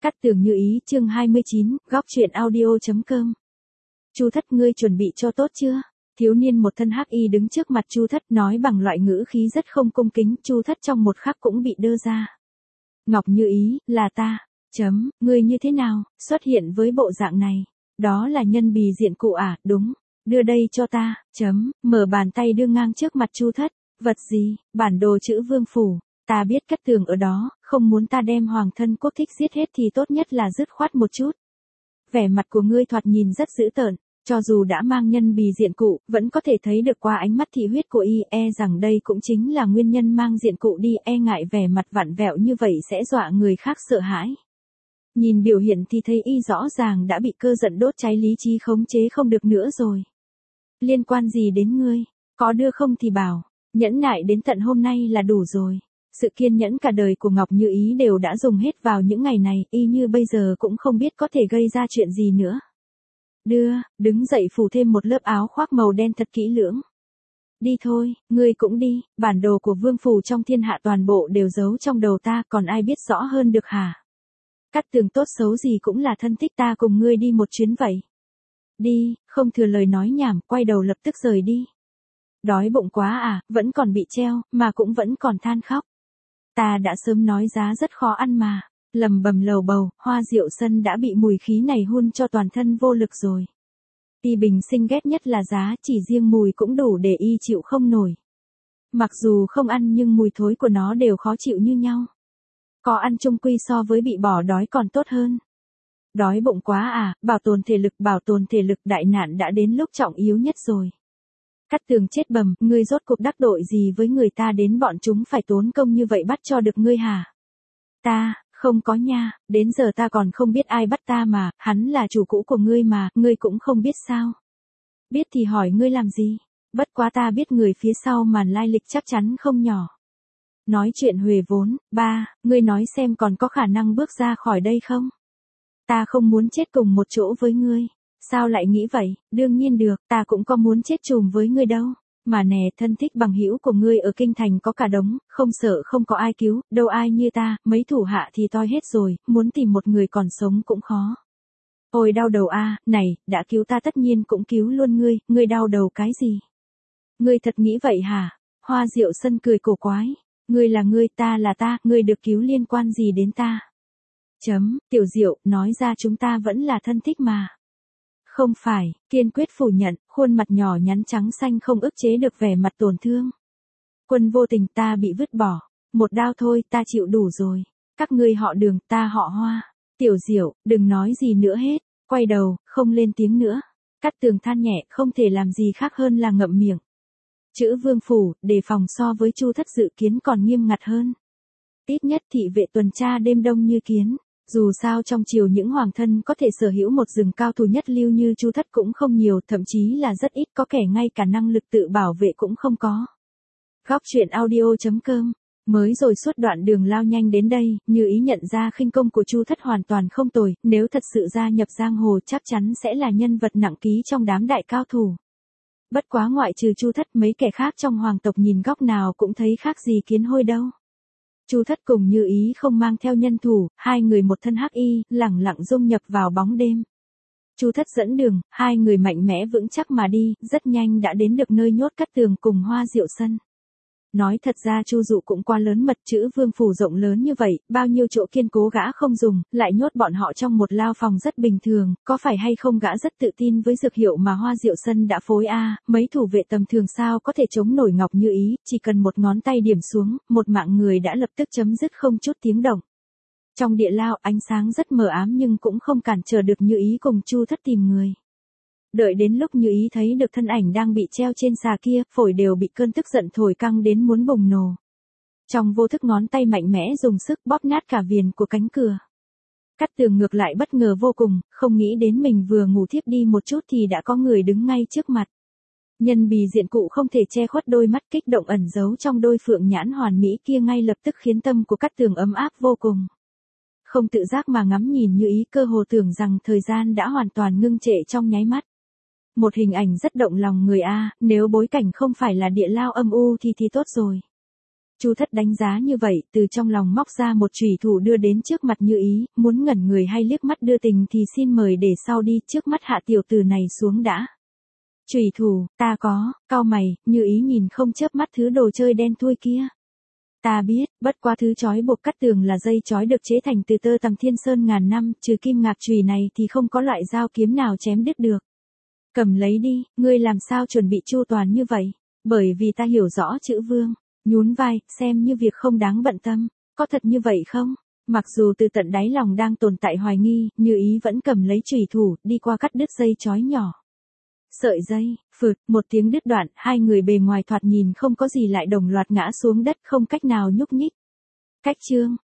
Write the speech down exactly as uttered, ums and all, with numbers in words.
Cát Tường Như Ý chương hai mươi chín, góc truyện audio.com. Chu Thất, ngươi chuẩn bị cho tốt chưa? Thiếu niên một thân hắc y đứng trước mặt Chu Thất nói bằng loại ngữ khí rất không cung kính. Chu Thất trong một khắc cũng bị đơ ra. Ngọc Như Ý, là ta. Chấm, ngươi như thế nào, xuất hiện với bộ dạng này. Đó là nhân bì diện cụ à, đúng. Đưa đây cho ta, chấm, mở bàn tay đưa ngang trước mặt Chu Thất. Vật gì, bản đồ chữ vương phủ. Ta biết Cát Tường ở đó, không muốn ta đem hoàng thân quốc thích giết hết thì tốt nhất là dứt khoát một chút. Vẻ mặt của ngươi thoạt nhìn rất dữ tợn, cho dù đã mang nhân bì diện cụ, vẫn có thể thấy được qua ánh mắt thị huyết của y, e rằng đây cũng chính là nguyên nhân mang diện cụ đi, e ngại vẻ mặt vặn vẹo như vậy sẽ dọa người khác sợ hãi. Nhìn biểu hiện thì thấy y rõ ràng đã bị cơ giận đốt cháy lý trí khống chế không được nữa rồi. Liên quan gì đến ngươi, có đưa không thì bảo, nhẫn nại đến tận hôm nay là đủ rồi. Sự kiên nhẫn cả đời của Ngọc Như Ý đều đã dùng hết vào những ngày này, y như bây giờ cũng không biết có thể gây ra chuyện gì nữa. Đưa, đứng dậy phủ thêm một lớp áo khoác màu đen thật kỹ lưỡng. Đi thôi, ngươi cũng đi, bản đồ của vương phủ trong thiên hạ toàn bộ đều giấu trong đầu ta, còn ai biết rõ hơn được hả? Cát Tường tốt xấu gì cũng là thân thích ta, cùng ngươi đi một chuyến vậy. Đi, không thừa lời nói nhảm, quay đầu lập tức rời đi. Đói bụng quá à, vẫn còn bị treo, mà cũng vẫn còn than khóc. Ta đã sớm nói giá rất khó ăn mà, lầm bầm lầu bầu, Hoa Diệu Sân đã bị mùi khí này hun cho toàn thân vô lực rồi. Y bình sinh ghét nhất là giá, chỉ riêng mùi cũng đủ để y chịu không nổi. Mặc dù không ăn nhưng mùi thối của nó đều khó chịu như nhau. Có ăn chung quy so với bị bỏ đói còn tốt hơn. Đói bụng quá à, bảo tồn thể lực, bảo tồn thể lực, đại nạn đã đến lúc trọng yếu nhất rồi. Cát Tường chết bầm, ngươi rốt cuộc đắc tội gì với người ta đến bọn chúng phải tốn công như vậy bắt cho được ngươi hả? Ta, không có nha, đến giờ ta còn không biết ai bắt ta mà, hắn là chủ cũ của ngươi mà, ngươi cũng không biết sao? Biết thì hỏi ngươi làm gì? Bất quá ta biết người phía sau màn lai lịch chắc chắn không nhỏ. Nói chuyện huề vốn, ba, ngươi nói xem còn có khả năng bước ra khỏi đây không? Ta không muốn chết cùng một chỗ với ngươi. Sao lại nghĩ vậy? Đương nhiên được, ta cũng có muốn chết chùm với ngươi đâu. Mà nè, thân thích bằng hữu của ngươi ở kinh thành có cả đống, không sợ không có ai cứu, đâu ai như ta, mấy thủ hạ thì toi hết rồi, muốn tìm một người còn sống cũng khó. Ôi đau đầu a, này, đã cứu ta tất nhiên cũng cứu luôn ngươi, ngươi đau đầu cái gì? Ngươi thật nghĩ vậy hả? Hoa Diệu Sân cười cổ quái, ngươi là ngươi, ta là ta, ngươi được cứu liên quan gì đến ta? Chấm, Tiểu Diệu, nói ra chúng ta vẫn là thân thích mà. Không phải, kiên quyết phủ nhận, khuôn mặt nhỏ nhắn trắng xanh không ức chế được vẻ mặt tổn thương. Quân vô tình, ta bị vứt bỏ, một đao thôi, ta chịu đủ rồi. Các ngươi họ Đường, ta họ Hoa. Tiểu Diệu, đừng nói gì nữa hết, quay đầu, không lên tiếng nữa. Cát Tường than nhẹ, không thể làm gì khác hơn là ngậm miệng. Chữ vương phủ, đề phòng so với Chu Thất dự kiến còn nghiêm ngặt hơn. Ít nhất thị vệ tuần tra đêm đông như kiến. Dù sao trong triều những hoàng thân có thể sở hữu một rừng cao thủ nhất lưu như Chu Thất cũng không nhiều, thậm chí là rất ít, có kẻ ngay cả năng lực tự bảo vệ cũng không có. Góc truyện audio.com. Mới rồi suốt đoạn đường lao nhanh đến đây, Như Ý nhận ra khinh công của Chu Thất hoàn toàn không tồi, nếu thật sự gia nhập giang hồ chắc chắn sẽ là nhân vật nặng ký trong đám đại cao thủ. Bất quá ngoại trừ Chu Thất, mấy kẻ khác trong hoàng tộc nhìn góc nào cũng thấy khác gì kiến hôi đâu. Chu Thất cùng Như Ý không mang theo nhân thủ, hai người một thân hắc y, lẳng lặng dung nhập vào bóng đêm. Chu Thất dẫn đường, hai người mạnh mẽ vững chắc mà đi, rất nhanh đã đến được nơi nhốt Cát Tường cùng Hoa Diệu Sân. Nói thật ra Chu Dụ cũng quá lớn mật, chữ vương phủ rộng lớn như vậy, bao nhiêu chỗ kiên cố gã không dùng, lại nhốt bọn họ trong một lao phòng rất bình thường, có phải hay không gã rất tự tin với dược hiệu mà Hoa Diệu Sân đã phối a, mấy thủ vệ tầm thường sao có thể chống nổi Ngọc Như Ý, chỉ cần một ngón tay điểm xuống, một mạng người đã lập tức chấm dứt không chút tiếng động. Trong địa lao ánh sáng rất mờ ám nhưng cũng không cản trở được Như Ý cùng Chu Thất tìm người. Đợi đến lúc Như Ý thấy được thân ảnh đang bị treo trên xà kia, phổi đều bị cơn tức giận thổi căng đến muốn bùng nổ. Trong vô thức ngón tay mạnh mẽ dùng sức bóp nát cả viền của cánh cửa. Cát Tường ngược lại bất ngờ vô cùng, không nghĩ đến mình vừa ngủ thiếp đi một chút thì đã có người đứng ngay trước mặt. Nhân bì diện cụ không thể che khuất đôi mắt kích động ẩn giấu trong đôi phượng nhãn hoàn mỹ kia ngay lập tức khiến tâm của Cát Tường ấm áp vô cùng. Không tự giác mà ngắm nhìn Như Ý, cơ hồ tưởng rằng thời gian đã hoàn toàn ngưng trệ trong nháy mắt. Một hình ảnh rất động lòng người a, nếu bối cảnh không phải là địa lao âm u thì thì tốt rồi. Chu Thất đánh giá như vậy, từ trong lòng móc ra một chùy thủ đưa đến trước mặt Như Ý, muốn ngẩn người hay liếc mắt đưa tình thì xin mời để sau đi, trước mắt hạ tiểu tử này xuống đã. Chùy thủ, ta có, cau mày, Như Ý nhìn không chớp mắt thứ đồ chơi đen thui kia. Ta biết, bất quá thứ chói buộc cắt tường là dây chói được chế thành từ tơ tằm thiên sơn ngàn năm, trừ kim ngạc chùy này thì không có loại dao kiếm nào chém đứt được. Cầm lấy đi, ngươi làm sao chuẩn bị chu toàn như vậy? Bởi vì ta hiểu rõ chữ Vương. Nhún vai, xem như việc không đáng bận tâm. Có thật như vậy không? Mặc dù từ tận đáy lòng đang tồn tại hoài nghi, Như Ý vẫn cầm lấy chùy thủ, đi qua cắt đứt dây chói nhỏ. Sợi dây, phượt, một tiếng đứt đoạn, hai người bề ngoài thoạt nhìn không có gì lại đồng loạt ngã xuống đất, không cách nào nhúc nhích. Cách chương,